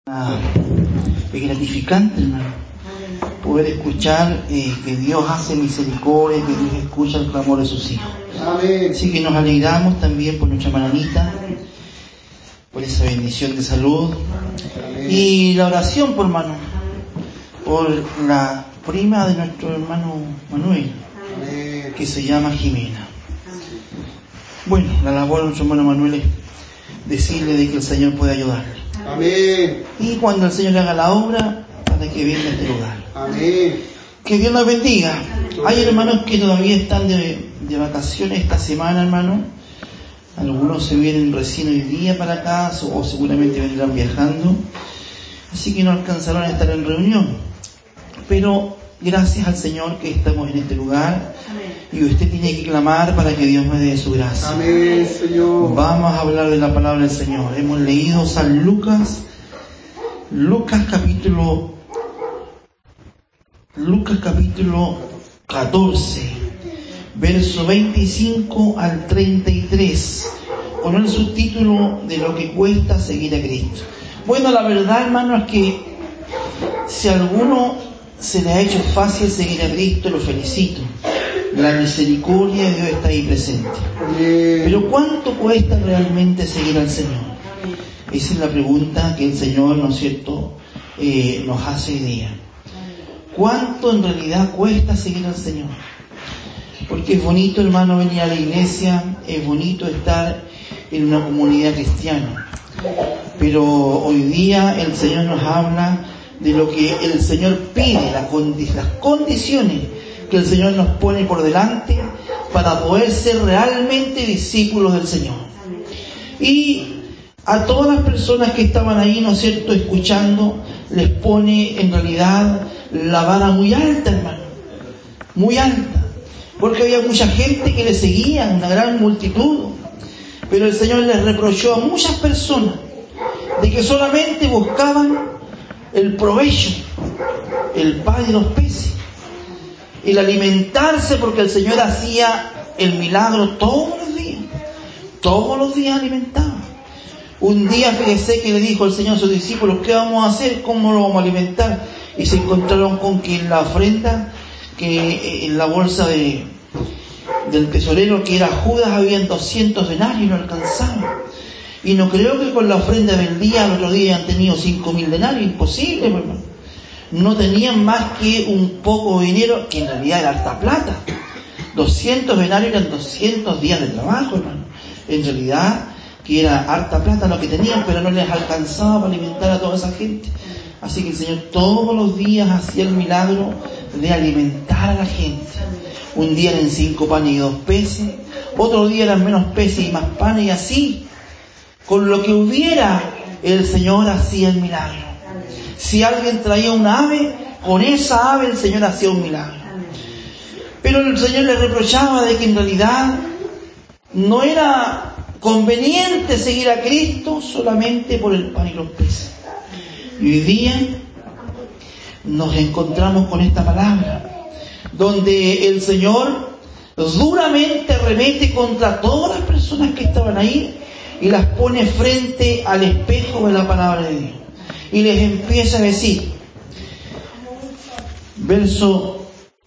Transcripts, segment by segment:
Es gratificante, hermano, poder escuchar que Dios hace misericordia, que Dios escucha el clamor de sus hijos. Amén. Así que nos alegramos también por nuestra hermanita, por esa bendición de salud. Amén. Y la oración, por hermano, por la prima de nuestro hermano Manuel, amén, que se llama Jimena. Bueno, la labor de nuestro hermano Manuel es decirle de que el Señor puede ayudarle. Amén. Y cuando el Señor le haga la obra, para que venga a este lugar. Amén. Que Dios nos bendiga. Hay hermanos que todavía están de vacaciones esta semana, hermano. Algunos se vienen recién hoy día para acá, o seguramente vendrán viajando. Así que no alcanzarán a estar en reunión. Pero gracias al Señor que estamos en este lugar. Y usted tiene que clamar para que Dios me dé su gracia. Amén, Señor. Vamos a hablar de la palabra del Señor. Hemos leído San Lucas capítulo 14, verso 25 al 33, con el subtítulo de lo que cuesta seguir a Cristo. Bueno, la verdad, hermano, es que si a alguno se le ha hecho fácil seguir a Cristo, lo felicito. La misericordia de Dios está ahí presente. Pero ¿cuánto cuesta realmente seguir al Señor? Esa es la pregunta que el Señor, ¿no es cierto?, nos hace hoy día. ¿Cuánto en realidad cuesta seguir al Señor? Porque es bonito, hermano, venir a la iglesia, es bonito estar en una comunidad cristiana. Pero hoy día el Señor nos habla de lo que el Señor pide, las condiciones que el Señor nos pone por delante para poder ser realmente discípulos del Señor. Y a todas las personas que estaban ahí, ¿no es cierto?, escuchando, les pone en realidad la vara muy alta, hermano, muy alta, porque había mucha gente que le seguía, una gran multitud, pero el Señor les reprochó a muchas personas de que solamente buscaban el provecho, el pan y los peces, el alimentarse, porque el Señor hacía el milagro todos los días alimentaba. Un día, fíjese que le dijo el Señor a sus discípulos: ¿qué vamos a hacer? ¿Cómo lo vamos a alimentar? Y se encontraron con que en la ofrenda, que en la bolsa del tesorero, que era Judas, habían 200 denarios y no alcanzaban. Y no creo que con la ofrenda del día, al otro día, hayan tenido 5.000 denarios, imposible, hermano. No tenían más que un poco de dinero, que en realidad era harta plata. 200 denarios eran 200 días de trabajo, hermano. En realidad, que era harta plata lo que tenían, pero no les alcanzaba para alimentar a toda esa gente. Así que el Señor todos los días hacía el milagro de alimentar a la gente. Un día eran 5 panes y 2 peces, otro día eran menos peces y más panes, y así, con lo que hubiera, el Señor hacía el milagro. Si alguien traía una ave, con esa ave el Señor hacía un milagro. Pero el Señor le reprochaba de que en realidad no era conveniente seguir a Cristo solamente por el pan y los peces. Y hoy día nos encontramos con esta palabra, donde el Señor duramente arremete contra todas las personas que estaban ahí y las pone frente al espejo de la palabra de Dios. Y les empieza a decir, verso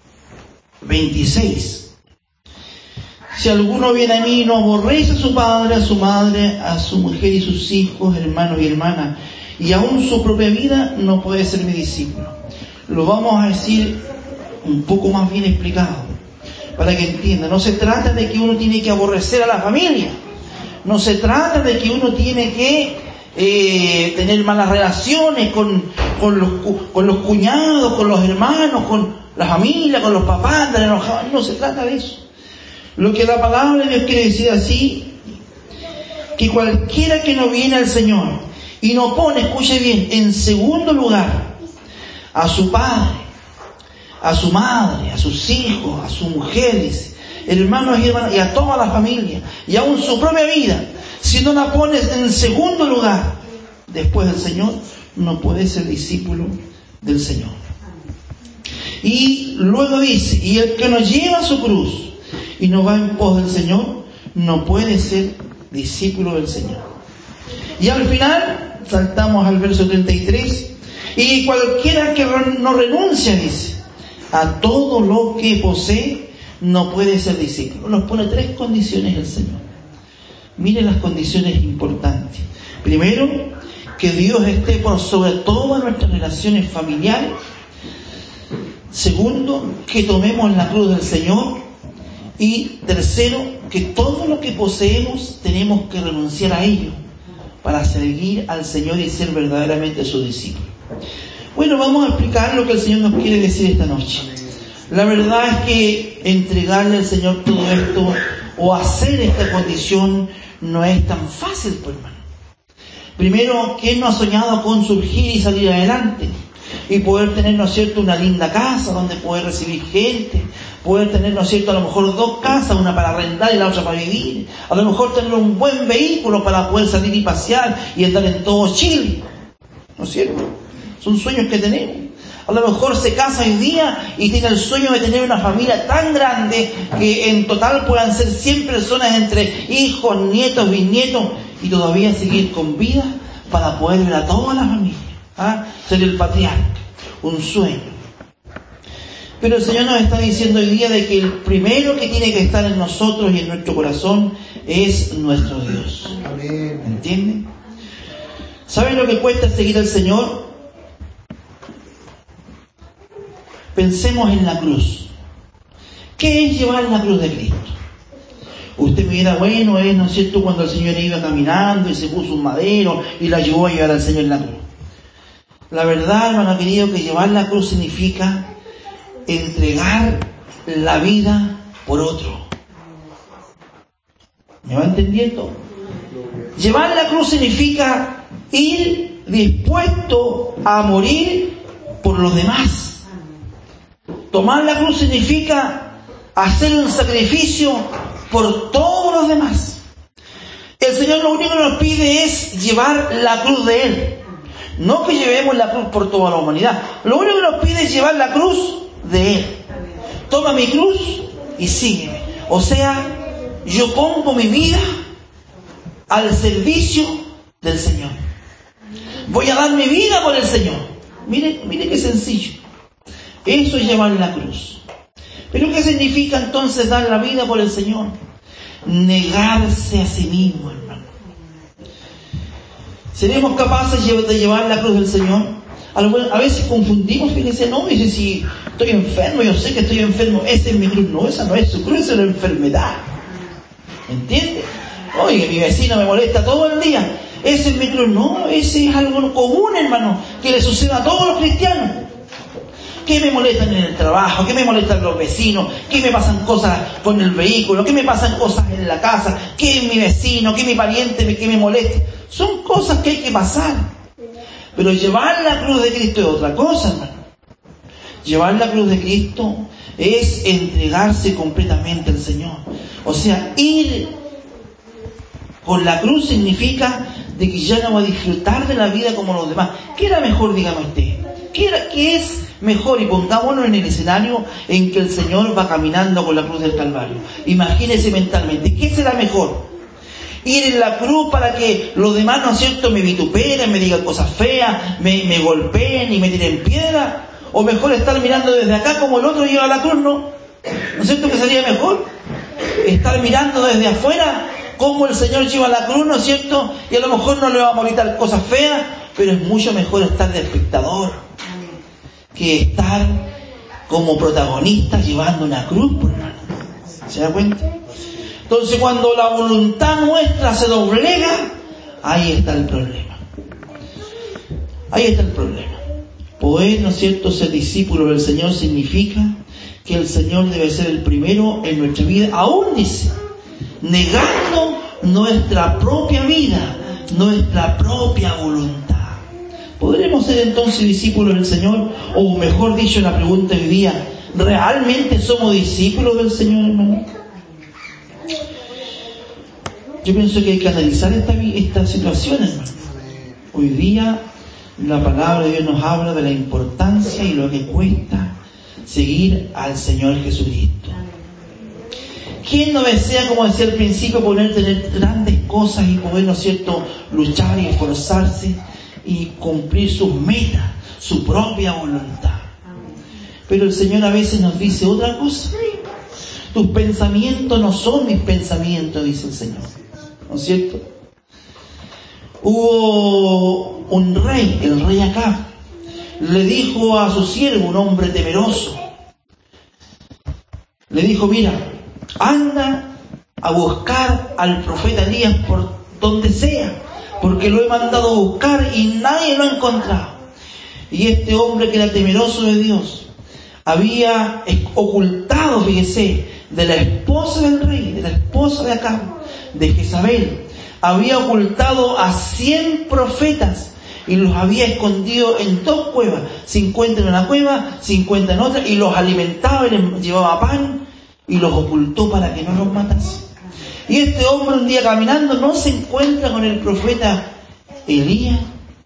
26: si alguno viene a mí y no aborrece a su padre, a su madre, a su mujer y sus hijos, hermanos y hermanas, y aún su propia vida, no puede ser mi discípulo. Lo vamos a decir un poco más bien explicado, para que entienda. No se trata de que uno tiene que aborrecer a la familia. No se trata de que uno tiene que tener malas relaciones con los cuñados, con los hermanos, con la familia, con los papás, andar enojados. No se trata de eso. Lo que la palabra de Dios quiere decir así, que cualquiera que no viene al Señor y no pone, escuche bien, en segundo lugar a su padre, a su madre, a sus hijos, a sus mujeres, hermanos y hermanas, y a toda la familia, y aún su propia vida, si no la pones en segundo lugar después del Señor, no puedes ser discípulo del Señor. Y luego dice: y el que no lleva su cruz y no va en pos del Señor, no puede ser discípulo del Señor. Y al final saltamos al verso 33. Y cualquiera que no renuncia, dice, a todo lo que posee, no puede ser discípulo. Nos pone 3 condiciones el Señor. Miren las condiciones importantes. Primero, que Dios esté por sobre todas nuestras relaciones familiares. Segundo, que tomemos la cruz del Señor. Y tercero, que todo lo que poseemos tenemos que renunciar a ello para seguir al Señor y ser verdaderamente su discípulo. Bueno, vamos a explicar lo que el Señor nos quiere decir esta noche. La verdad es que entregarle al Señor todo esto o hacer esta condición no es tan fácil, pues, hermano. Primero, ¿quién no ha soñado con surgir y salir adelante? Y poder tener, ¿no es cierto?, una linda casa donde poder recibir gente, poder tener, ¿no es cierto?, a lo mejor 2 casas, una para arrendar y la otra para vivir, a lo mejor tener un buen vehículo para poder salir y pasear y estar en todo Chile, ¿no es cierto? Son sueños que tenemos. A lo mejor se casa hoy día y tiene el sueño de tener una familia tan grande que en total puedan ser 100 personas entre hijos, nietos, bisnietos, y todavía seguir con vida para poder ver a toda la familia. Ser el patriarca, un sueño. Pero el Señor nos está diciendo hoy día de que el primero que tiene que estar en nosotros y en nuestro corazón es nuestro Dios. Amén. ¿Entienden? ¿Saben lo que cuesta seguir al Señor? Pensemos en la cruz. ¿Qué es llevar la cruz de Cristo? Usted me dirá, bueno, es, ¿no es cierto?, cuando el Señor iba caminando y se puso un madero y la ayudó a llevar al Señor en la cruz. La verdad, hermano querido, que llevar la cruz significa entregar la vida por otro. ¿Me va entendiendo? Llevar la cruz significa ir dispuesto a morir por los demás. Tomar la cruz significa hacer un sacrificio por todos los demás. El Señor lo único que nos pide es llevar la cruz de Él. No que llevemos la cruz por toda la humanidad. Lo único que nos pide es llevar la cruz de Él. Toma mi cruz y sígueme. O sea, yo pongo mi vida al servicio del Señor. Voy a dar mi vida por el Señor. Mire qué sencillo. Eso es llevar la cruz. Pero ¿qué significa entonces dar la vida por el Señor? Negarse a sí mismo, hermano. ¿Seremos capaces de llevar la cruz del Señor? A veces confundimos, fíjense, no, dice, si estoy enfermo, yo sé que estoy enfermo, esa es mi cruz. No, esa no es su cruz, esa es la enfermedad. ¿Entiende? Oye, mi vecino me molesta todo el día, ese es mi cruz. No, ese es algo común, hermano, que le sucede a todos los cristianos. ¿Qué me molestan en el trabajo? ¿Qué me molestan los vecinos? ¿Qué me pasan cosas con el vehículo? ¿Qué me pasan cosas en la casa? ¿Qué es mi vecino? ¿Qué es mi pariente que me molesta? Son cosas que hay que pasar. Pero llevar la cruz de Cristo es otra cosa, hermano. Llevar la cruz de Cristo es entregarse completamente al Señor. O sea, ir con la cruz significa de que ya no va a disfrutar de la vida como los demás. ¿Qué era mejor, dígame usted? ¿Qué es mejor? Y pongámonos en el escenario en que el Señor va caminando con la cruz del Calvario. Imagínese mentalmente, ¿qué será mejor? Ir en la cruz para que los demás, ¿no es cierto?, me vituperen, me digan cosas feas, me golpeen y me tiren piedra. O mejor estar mirando desde acá como el otro lleva la cruz, ¿no? ¿No es cierto que sería mejor? Estar mirando desde afuera cómo el Señor lleva la cruz, ¿no es cierto? Y a lo mejor no le va a molestar cosas feas, pero es mucho mejor estar de espectador que estar como protagonista llevando una cruz, por hermano. ¿Se da cuenta? Entonces, cuando la voluntad nuestra se doblega, ahí está el problema. Ahí está el problema. Poder, ¿no es cierto?, ser discípulo del Señor significa que el Señor debe ser el primero en nuestra vida. Aún dice, negando nuestra propia vida, nuestra propia voluntad. ¿Podremos ser entonces discípulos del Señor? O mejor dicho, la pregunta hoy día, ¿realmente somos discípulos del Señor, hermano? Yo pienso que hay que analizar esta situación, hermano. Hoy día la palabra de Dios nos habla de la importancia y lo que cuesta seguir al Señor Jesucristo. ¿Quién no desea, como decía al principio, tener grandes cosas y poder, ¿no es cierto?, luchar y esforzarse y cumplir sus metas, su propia voluntad. Pero el Señor a veces nos dice otra cosa. Tus pensamientos no son mis pensamientos, dice el Señor. ¿No es cierto? Hubo un rey, el rey Acab, le dijo a su siervo, un hombre temeroso, le dijo: mira, anda a buscar al profeta Elías por donde sea, porque lo he mandado a buscar y nadie lo ha encontrado. Y este hombre, que era temeroso de Dios, había ocultado, fíjese, de la esposa del rey, de la esposa de Acab, de Jezabel, había ocultado a 100 profetas y los había escondido en 2 cuevas, 50 en una cueva, 50 en otra, y los alimentaba y les llevaba pan y los ocultó para que no los matase. Y este hombre, un día caminando, no se encuentra con el profeta Elías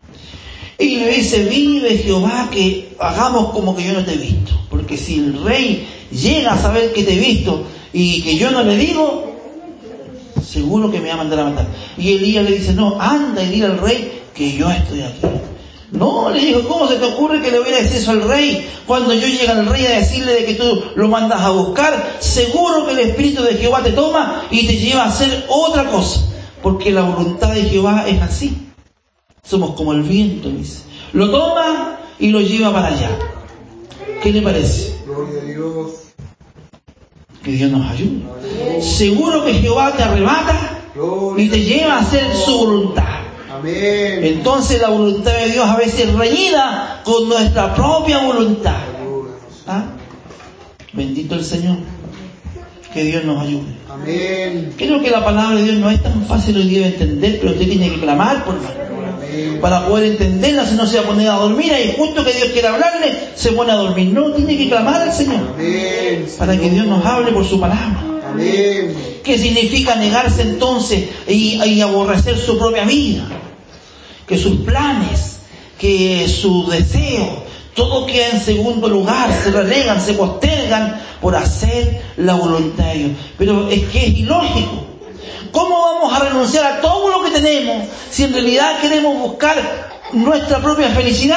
y le dice: vive Jehová, que hagamos como que yo no te he visto, porque si el rey llega a saber que te he visto y que yo no le digo, seguro que me va a mandar a matar. Y Elías le dice: no, anda y dile al rey que yo estoy aquí. No, le dijo: ¿cómo se te ocurre que le voy a decir eso al rey? Cuando yo llegue al rey a decirle de que tú lo mandas a buscar, seguro que el Espíritu de Jehová te toma y te lleva a hacer otra cosa, porque la voluntad de Jehová es así. Somos como el viento, dice. Lo toma y lo lleva para allá. ¿Qué le parece? Gloria a Dios. Que Dios nos ayude. Seguro que Jehová te arrebata y te lleva a hacer su voluntad. Amén. Entonces la voluntad de Dios a veces es reñida con nuestra propia voluntad. ¿Ah? Bendito el Señor. Que Dios nos ayude. Amén. Creo que la palabra de Dios no es tan fácil hoy día de entender, pero usted tiene que clamar por hermano. Para poder entenderla, si no se va a poner a dormir, y justo que Dios quiere hablarle, se pone a dormir. No, tiene que clamar al Señor. Amén. Para que Dios nos hable por su palabra. Amén. ¿Qué significa negarse entonces y aborrecer su propia vida? Que sus planes, que su deseo, todo queda en segundo lugar, se relegan, se postergan por hacer la voluntad de Dios. Pero es que es ilógico. ¿Cómo vamos a renunciar a todo lo que tenemos si en realidad queremos buscar nuestra propia felicidad?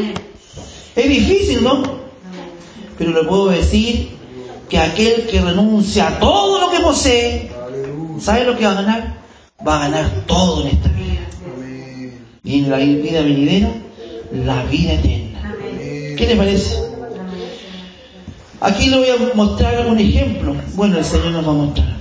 Es difícil, ¿no? Pero le puedo decir que aquel que renuncia a todo lo que posee, ¿sabe lo que va a ganar? Va a ganar todo en esta vida. Y en la vida venidera, la vida eterna. ¿Qué le parece? Aquí le voy a mostrar un ejemplo. Bueno, el Señor nos va a mostrar.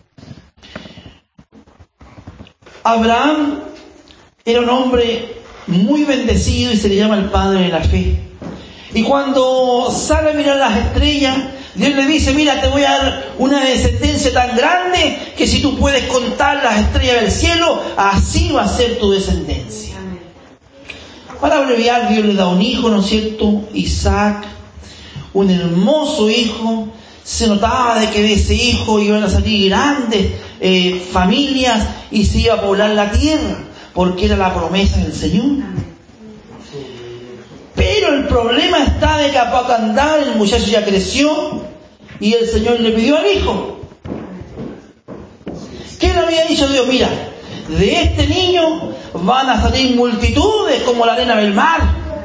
Abraham era un hombre muy bendecido y se le llama el padre de la fe. Y cuando sale a mirar las estrellas, Dios le dice: mira, te voy a dar una descendencia tan grande que si tú puedes contar las estrellas del cielo, así va a ser tu descendencia. Para abreviar, Dios le da un hijo, ¿no es cierto? Isaac, un hermoso hijo. Se notaba de que de ese hijo iban a salir grandes familias y se iba a poblar la tierra, porque era la promesa del Señor. Pero el problema está de que a poco andar el muchacho ya creció y el Señor le pidió al hijo. ¿Qué le había dicho Dios? Mira, de este niño van a salir multitudes como la arena del mar,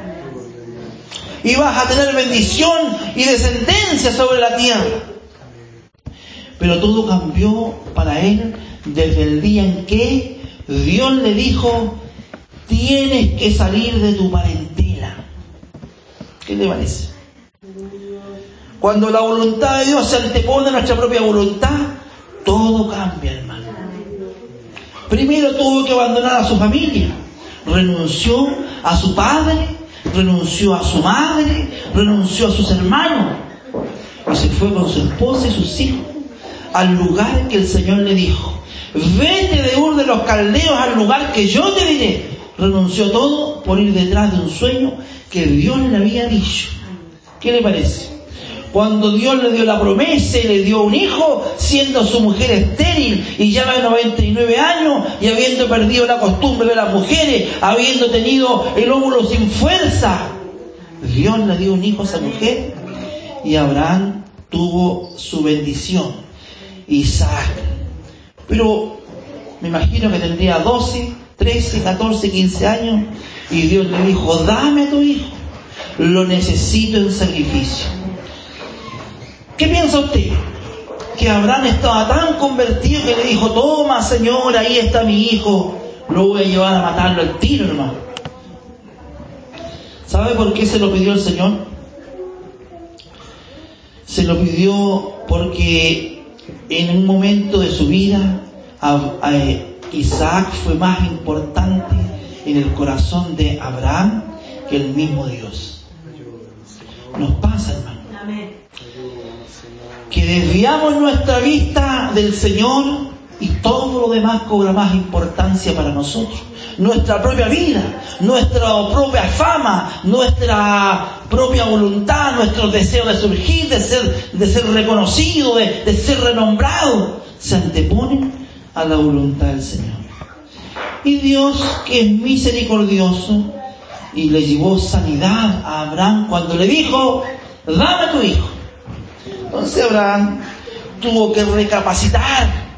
y vas a tener bendición y descendencia sobre la tierra. Pero todo cambió para él desde el día en que Dios le dijo: tienes que salir de tu parentela. ¿Qué le parece? Cuando la voluntad de Dios se antepone a nuestra propia voluntad, todo cambia, hermano. Primero tuvo que abandonar a su familia. Renunció a su padre, renunció a su madre, renunció a sus hermanos y se fue con su esposa y sus hijos al lugar que el Señor le dijo: vete de Ur de los Caldeos al lugar que yo te diré. Renunció todo por ir detrás de un sueño que Dios le había dicho. ¿Qué le parece? Cuando Dios le dio la promesa y le dio un hijo, siendo su mujer estéril y ya de 99 años y habiendo perdido la costumbre de las mujeres, habiendo tenido el óvulo sin fuerza, Dios le dio un hijo a esa mujer y Abraham tuvo su bendición, Isaac. Pero me imagino que tendría 12, 13, 14, 15 años, y Dios le dijo, dame a tu hijo, lo necesito en sacrificio. ¿Qué piensa usted? Que Abraham estaba tan convertido que le dijo, toma Señor, ahí está mi hijo, lo voy a llevar a matarlo al tiro, hermano. ¿Sabe por qué se lo pidió el Señor? Se lo pidió porque en un momento de su vida Isaac fue más importante en el corazón de Abraham que el mismo Dios. Nos pasa, hermano, que desviamos nuestra vista del Señor y todo lo demás cobra más importancia para nosotros. Nuestra propia vida, nuestra propia fama, nuestra propia voluntad, nuestros deseos de surgir, de ser reconocido, de ser renombrado, se anteponen a la voluntad del Señor. Y Dios, que es misericordioso, y le llevó sanidad a Abraham cuando le dijo, dame a tu hijo. Entonces Abraham tuvo que recapacitar.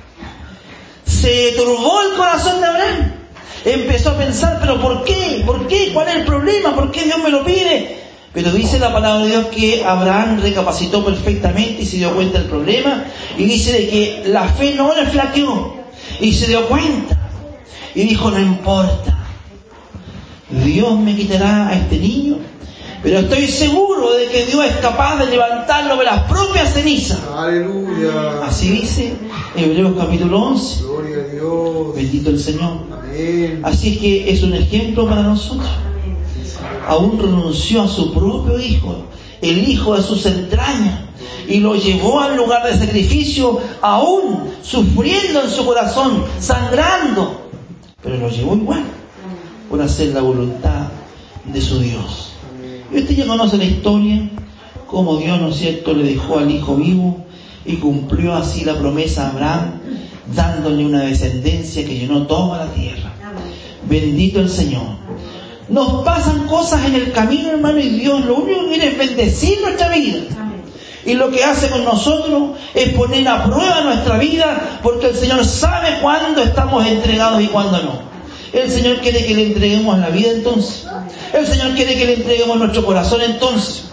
Se turbó el corazón de Abraham. Empezó a pensar, pero ¿por qué? ¿Por qué? ¿Cuál es el problema? ¿Por qué Dios me lo pide? Pero dice la palabra de Dios que Abraham recapacitó perfectamente y se dio cuenta del problema. Y dice de que la fe no le flaqueó. Y se dio cuenta. Y dijo, no importa. Dios me quitará a este niño, pero estoy seguro de que Dios es capaz de levantarlo de las propias cenizas. Aleluya. Así dice Hebreos capítulo 11. Gloria a Dios. Bendito el Señor. Amén. Así que es un ejemplo para nosotros. Aún renunció a su propio hijo, el hijo de sus entrañas, y lo llevó al lugar de sacrificio, aún sufriendo en su corazón, sangrando, pero lo llevó igual, por hacer la voluntad de su Dios. Y usted ya conoce la historia, cómo Dios, ¿no es cierto?, le dejó al hijo vivo y cumplió así la promesa a Abraham, dándole una descendencia que llenó toda la tierra. Bendito el Señor. Nos pasan cosas en el camino, hermano, y Dios lo único que quiere es bendecir nuestra vida. Y lo que hace con nosotros es poner a prueba nuestra vida, porque el Señor sabe cuándo estamos entregados y cuándo no. El Señor quiere que le entreguemos la vida entonces. El Señor quiere que le entreguemos nuestro corazón entonces.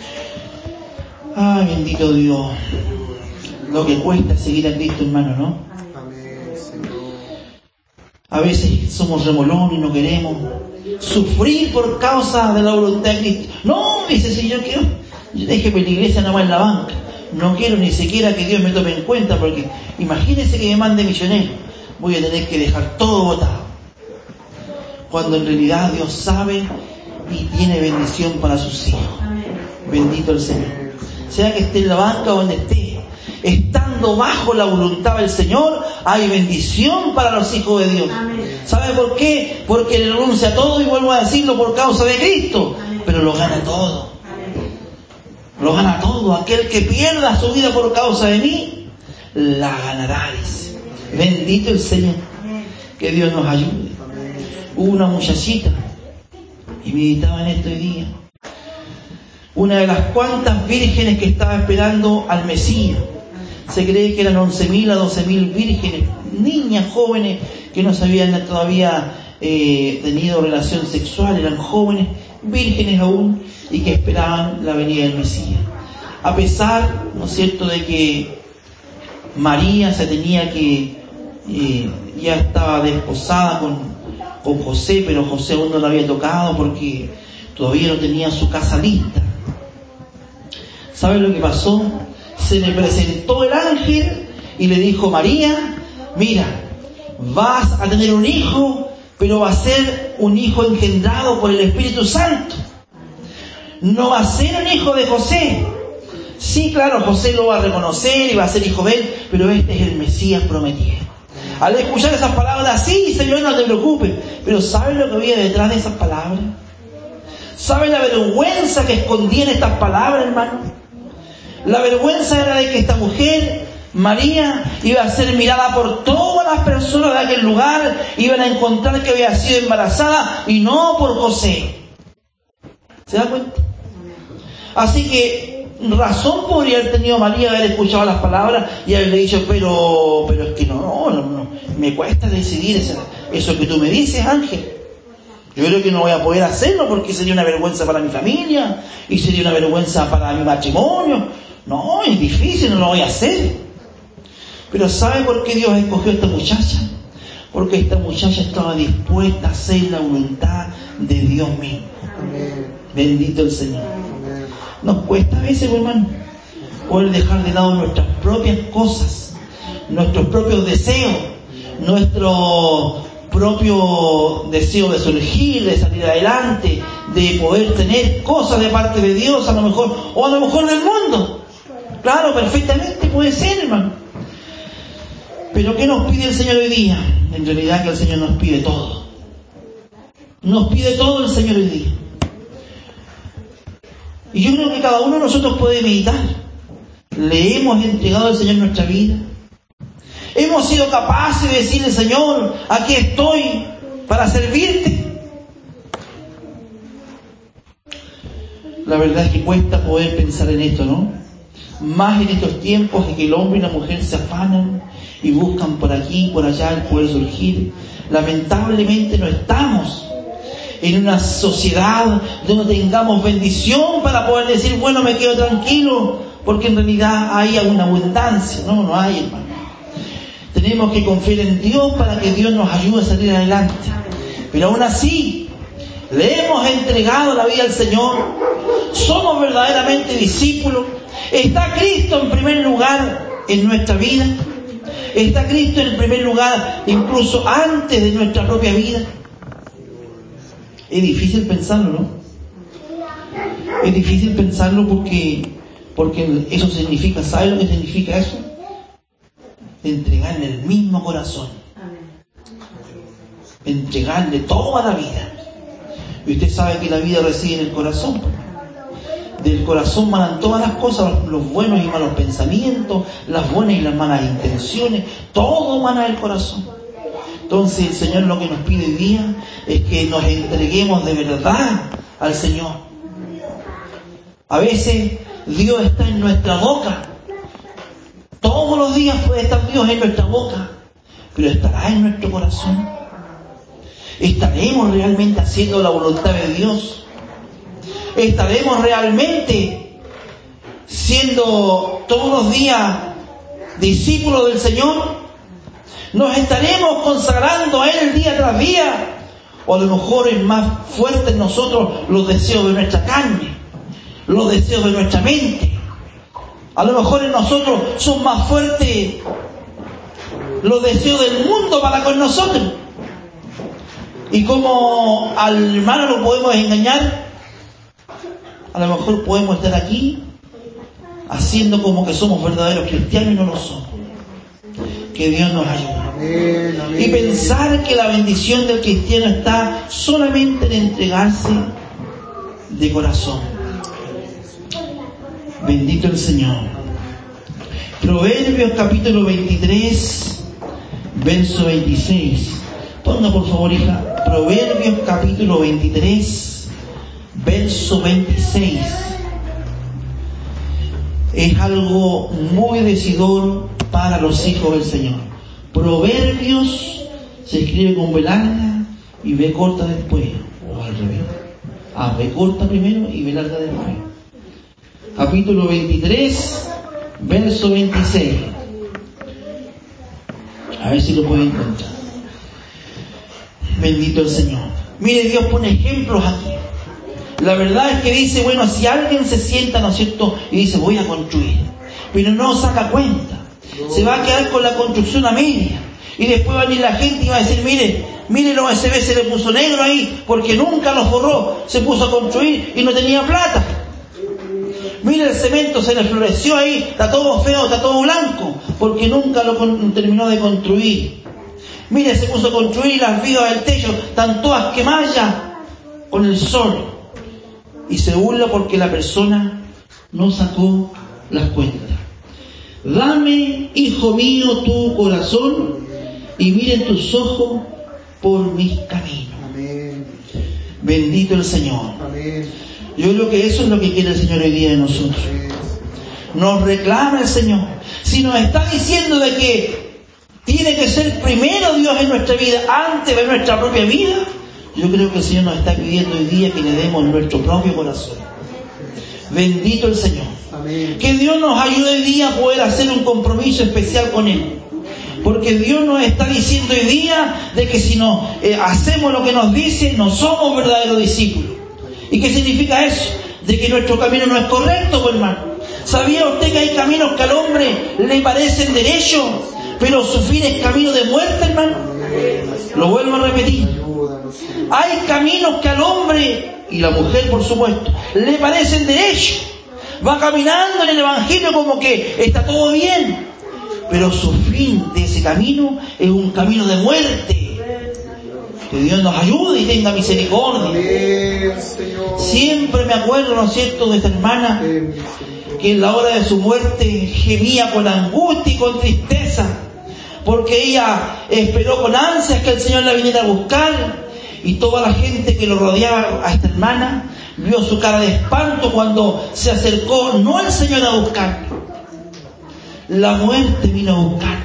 Ay, bendito Dios. Lo que cuesta seguir a Cristo, hermano, ¿no? Amén, Señor. A veces somos remolones y no queremos sufrir por causa de la voluntad de Cristo. No, dice, si yo quiero, déjeme la iglesia nomás en la banca. No quiero ni siquiera que Dios me tome en cuenta, porque imagínense que me mande misionero. Voy a tener que dejar todo botado. Cuando en realidad Dios sabe y tiene bendición para sus hijos. Bendito el Señor. Sea que esté en la banca o donde esté, estando bajo la voluntad del Señor, hay bendición para los hijos de Dios. ¿Sabe por qué? Porque le renuncia a todo, y vuelvo a decirlo, por causa de Cristo. Pero lo gana todo. Lo gana todo. Aquel que pierda su vida por causa de mí, la ganará. Bendito el Señor. Que Dios nos ayude. Hubo una muchachita, y meditaba en esto hoy día, una de las cuantas vírgenes que estaba esperando al Mesías. Se cree que eran 11.000 a 12.000 vírgenes, niñas jóvenes que no se habían todavía tenido relación sexual, eran jóvenes, vírgenes aún, y que esperaban la venida del Mesías. A pesar, ¿no es cierto?, de que María se tenía que, ya estaba desposada con José, pero José aún no la había tocado porque todavía no tenía su casa lista. ¿Sabe lo que pasó? Se le presentó el ángel y le dijo, María, mira, vas a tener un hijo, pero va a ser un hijo engendrado por el Espíritu Santo. No va a ser un hijo de José. Sí, claro, José lo va a reconocer y va a ser hijo de él, pero este es el Mesías prometido. Al escuchar esas palabras, sí, Señor, no te preocupes. Pero ¿sabe lo que había detrás de esas palabras? ¿Sabe la vergüenza que escondían estas palabras, hermano? La vergüenza era de que esta mujer, María, iba a ser mirada por todas las personas de aquel lugar, iban a encontrar que había sido embarazada y no por José. ¿Se da cuenta? Así que razón podría haber tenido María haber escuchado las palabras y haberle dicho, pero es que no, Me cuesta decidir eso que tú me dices, Ángel. Yo creo que no voy a poder hacerlo porque sería una vergüenza para mi familia y sería una vergüenza para mi matrimonio. No, es difícil, no lo voy a hacer. Pero ¿sabe por qué Dios escogió a esta muchacha? Porque esta muchacha estaba dispuesta a hacer la voluntad de Dios mismo. Amén. Bendito el Señor. Amén. Nos cuesta a veces, hermano, poder dejar de lado nuestras propias cosas, nuestros propios deseos, nuestro propio deseo de surgir, de salir adelante, de poder tener cosas de parte de Dios, a lo mejor, o a lo mejor del mundo. Claro, perfectamente puede ser, hermano. Pero ¿qué nos pide el Señor hoy día? En realidad que el Señor nos pide todo. Nos pide todo el Señor hoy día. Y yo creo que cada uno de nosotros puede meditar. ¿Le hemos entregado al Señor nuestra vida? ¿Hemos sido capaces de decirle, Señor, aquí estoy para servirte? La verdad es que cuesta poder pensar en esto, ¿no? Más en estos tiempos en que el hombre y la mujer se afanan y buscan por aquí y por allá el poder surgir. Lamentablemente no estamos en una sociedad donde tengamos bendición para poder decir, bueno, me quedo tranquilo, porque en realidad hay alguna abundancia. No hay, hermano. Tenemos que confiar en Dios para que Dios nos ayude a salir adelante. Pero aún así, le hemos entregado la vida al Señor. Somos verdaderamente discípulos. ¿Está Cristo en primer lugar en nuestra vida? ¿Está Cristo en primer lugar incluso antes de nuestra propia vida? Es difícil pensarlo, ¿no? Es difícil pensarlo porque eso significa, ¿sabe lo que significa eso? Entregarle el mismo corazón. Entregarle toda la vida. Y usted sabe que la vida reside en el corazón. Del corazón manan todas las cosas, los buenos y malos pensamientos, las buenas y las malas intenciones, todo mana del corazón. Entonces el Señor lo que nos pide hoy día es que nos entreguemos de verdad al Señor. A veces Dios está en nuestra boca. Todos los días puede estar Dios en nuestra boca, pero ¿estará en nuestro corazón? ¿Estaremos realmente haciendo la voluntad de Dios? ¿Estaremos realmente siendo todos los días discípulos del Señor? ¿Nos estaremos consagrando a Él día tras día? O a lo mejor es más fuerte en nosotros los deseos de nuestra carne, los deseos de nuestra mente. A lo mejor en nosotros son más fuertes los deseos del mundo para con nosotros. Y como al hermano lo podemos engañar, a lo mejor podemos estar aquí haciendo como que somos verdaderos cristianos y no lo somos. Que Dios nos ayude. Amén, amén. Y pensar que la bendición del cristiano está solamente en entregarse de corazón. Bendito el Señor. Proverbios capítulo 23, verso 26. Ponga por favor, hija. Proverbios capítulo 23, verso 26. Es algo muy decidor para los hijos del Señor. Proverbios se escribe con B larga y B corta después, o al revés. B corta primero y B larga después. Capítulo 23, verso 26. A ver si lo pueden encontrar. Bendito el Señor. Mire, Dios pone ejemplos aquí. La verdad es que dice, bueno, si alguien se sienta, ¿no es cierto?, y dice, voy a construir, pero no saca cuenta, se va a quedar con la construcción a media, y después va a venir la gente y va a decir, mire, los USB se le puso negro ahí, porque nunca los forró, se puso a construir y no tenía plata. Mire, el cemento se le floreció ahí, está todo feo, está todo blanco, porque nunca lo terminó de construir. Mire, se puso a construir, las vigas del techo están todas quemadas ya con el sol. Y se burla porque la persona no sacó las cuentas. Dame, hijo mío, tu corazón y miren tus ojos por mis caminos. Amén. Bendito el Señor. Amén. Yo creo que eso es lo que quiere el Señor hoy día de nosotros. Nos reclama el Señor. Si nos está diciendo de que tiene que ser primero Dios en nuestra vida antes de nuestra propia vida, yo creo que el Señor nos está pidiendo hoy día que le demos nuestro propio corazón. Bendito el Señor. Amén. Que Dios nos ayude hoy día a poder hacer un compromiso especial con Él. Porque Dios nos está diciendo hoy día de que si no hacemos lo que nos dice, no somos verdaderos discípulos. ¿Y qué significa eso? De que nuestro camino no es correcto, pues, hermano. ¿Sabía usted que hay caminos que al hombre le parecen derechos, pero su fin es camino de muerte, hermano? Lo vuelvo a repetir. Hay caminos que al hombre, y la mujer por supuesto, le parecen derechos. Va caminando en el Evangelio como que está todo bien, pero su fin de ese camino es un camino de muerte. Que Dios nos ayude y tenga misericordia. Amén, Señor. Siempre me acuerdo, ¿no es cierto?, de esta hermana que en la hora de su muerte gemía con angustia y con tristeza, porque ella esperó con ansias que el Señor la viniera a buscar, y toda la gente que lo rodeaba a esta hermana vio su cara de espanto cuando se acercó no el Señor a buscarla, la muerte vino a buscarla.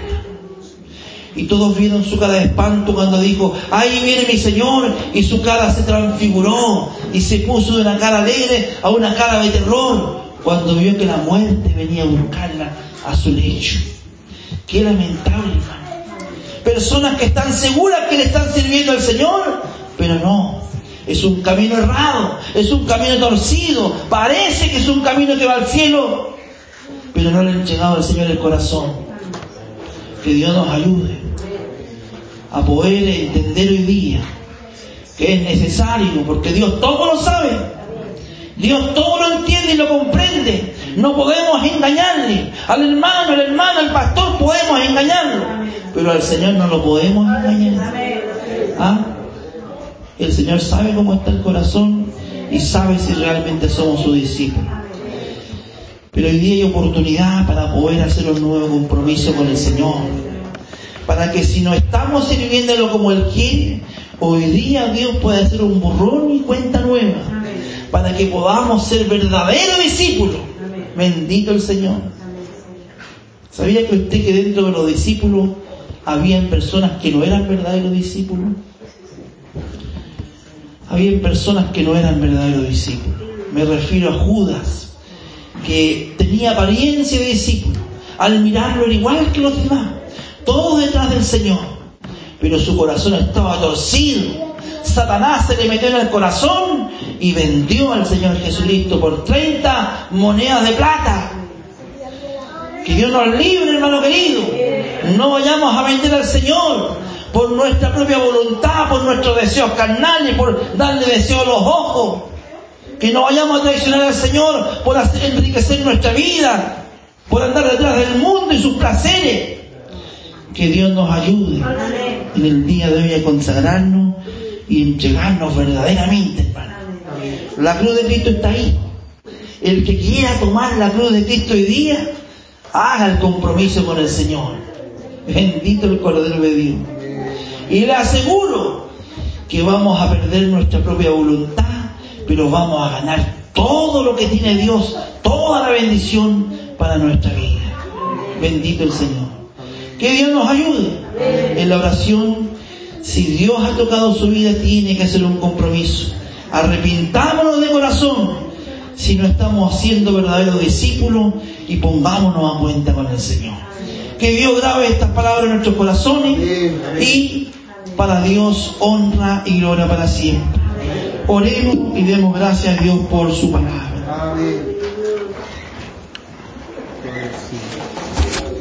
Y todos vieron su cara de espanto cuando dijo: ahí viene mi Señor, y su cara se transfiguró y se puso de una cara alegre a una cara de terror cuando vio que la muerte venía a buscarla a su lecho. Qué lamentable, hermano. Personas que están seguras que le están sirviendo al Señor, pero no, es un camino errado, es un camino torcido, parece que es un camino que va al cielo, pero no le han llegado al Señor el corazón. Que Dios nos ayude a poder entender hoy día que es necesario, porque Dios todo lo sabe, Dios todo lo entiende y lo comprende. No podemos engañarle al hermano, al hermano, al pastor podemos engañarlo, pero al Señor no lo podemos engañar. ¿Ah? El Señor sabe cómo está el corazón y sabe si realmente somos sus discípulos. Pero hoy día hay oportunidad para poder hacer un nuevo compromiso con el Señor, para que si no estamos sirviéndolo como Él quiere, hoy día Dios puede hacer un borrón y cuenta nueva, para que podamos ser verdaderos discípulos. Bendito el Señor. ¿Sabía que usted que dentro de los discípulos habían personas que no eran verdaderos discípulos? Habían personas que no eran verdaderos discípulos. Me refiero a Judas, que tenía apariencia de discípulo. Al mirarlo era igual que los demás, todos detrás del Señor, pero su corazón estaba torcido. Satanás se le metió en el corazón y vendió al Señor Jesucristo por 30 monedas de plata. Que Dios nos libre, hermano querido. No vayamos a vender al Señor por nuestra propia voluntad, por nuestros deseos carnales, por darle deseo a los ojos. Que no vayamos a traicionar al Señor por enriquecer nuestra vida, por andar detrás del mundo y sus placeres. Que Dios nos ayude en el día de hoy a consagrarnos y entregarnos verdaderamente, hermano. La cruz de Cristo está ahí. El que quiera tomar la cruz de Cristo hoy día, haga el compromiso con el Señor. Bendito el Cordero de Dios. Y le aseguro que vamos a perder nuestra propia voluntad, pero vamos a ganar todo lo que tiene Dios, toda la bendición para nuestra vida. Bendito el Señor. Que Dios nos ayude en la oración. Si Dios ha tocado su vida, tiene que hacer un compromiso. Arrepintámonos de corazón si no estamos siendo verdaderos discípulos y pongámonos a cuenta con el Señor. Que Dios grabe estas palabras en nuestros corazones y para Dios honra y gloria para siempre. Oremos y demos gracias a Dios por su palabra. Amén.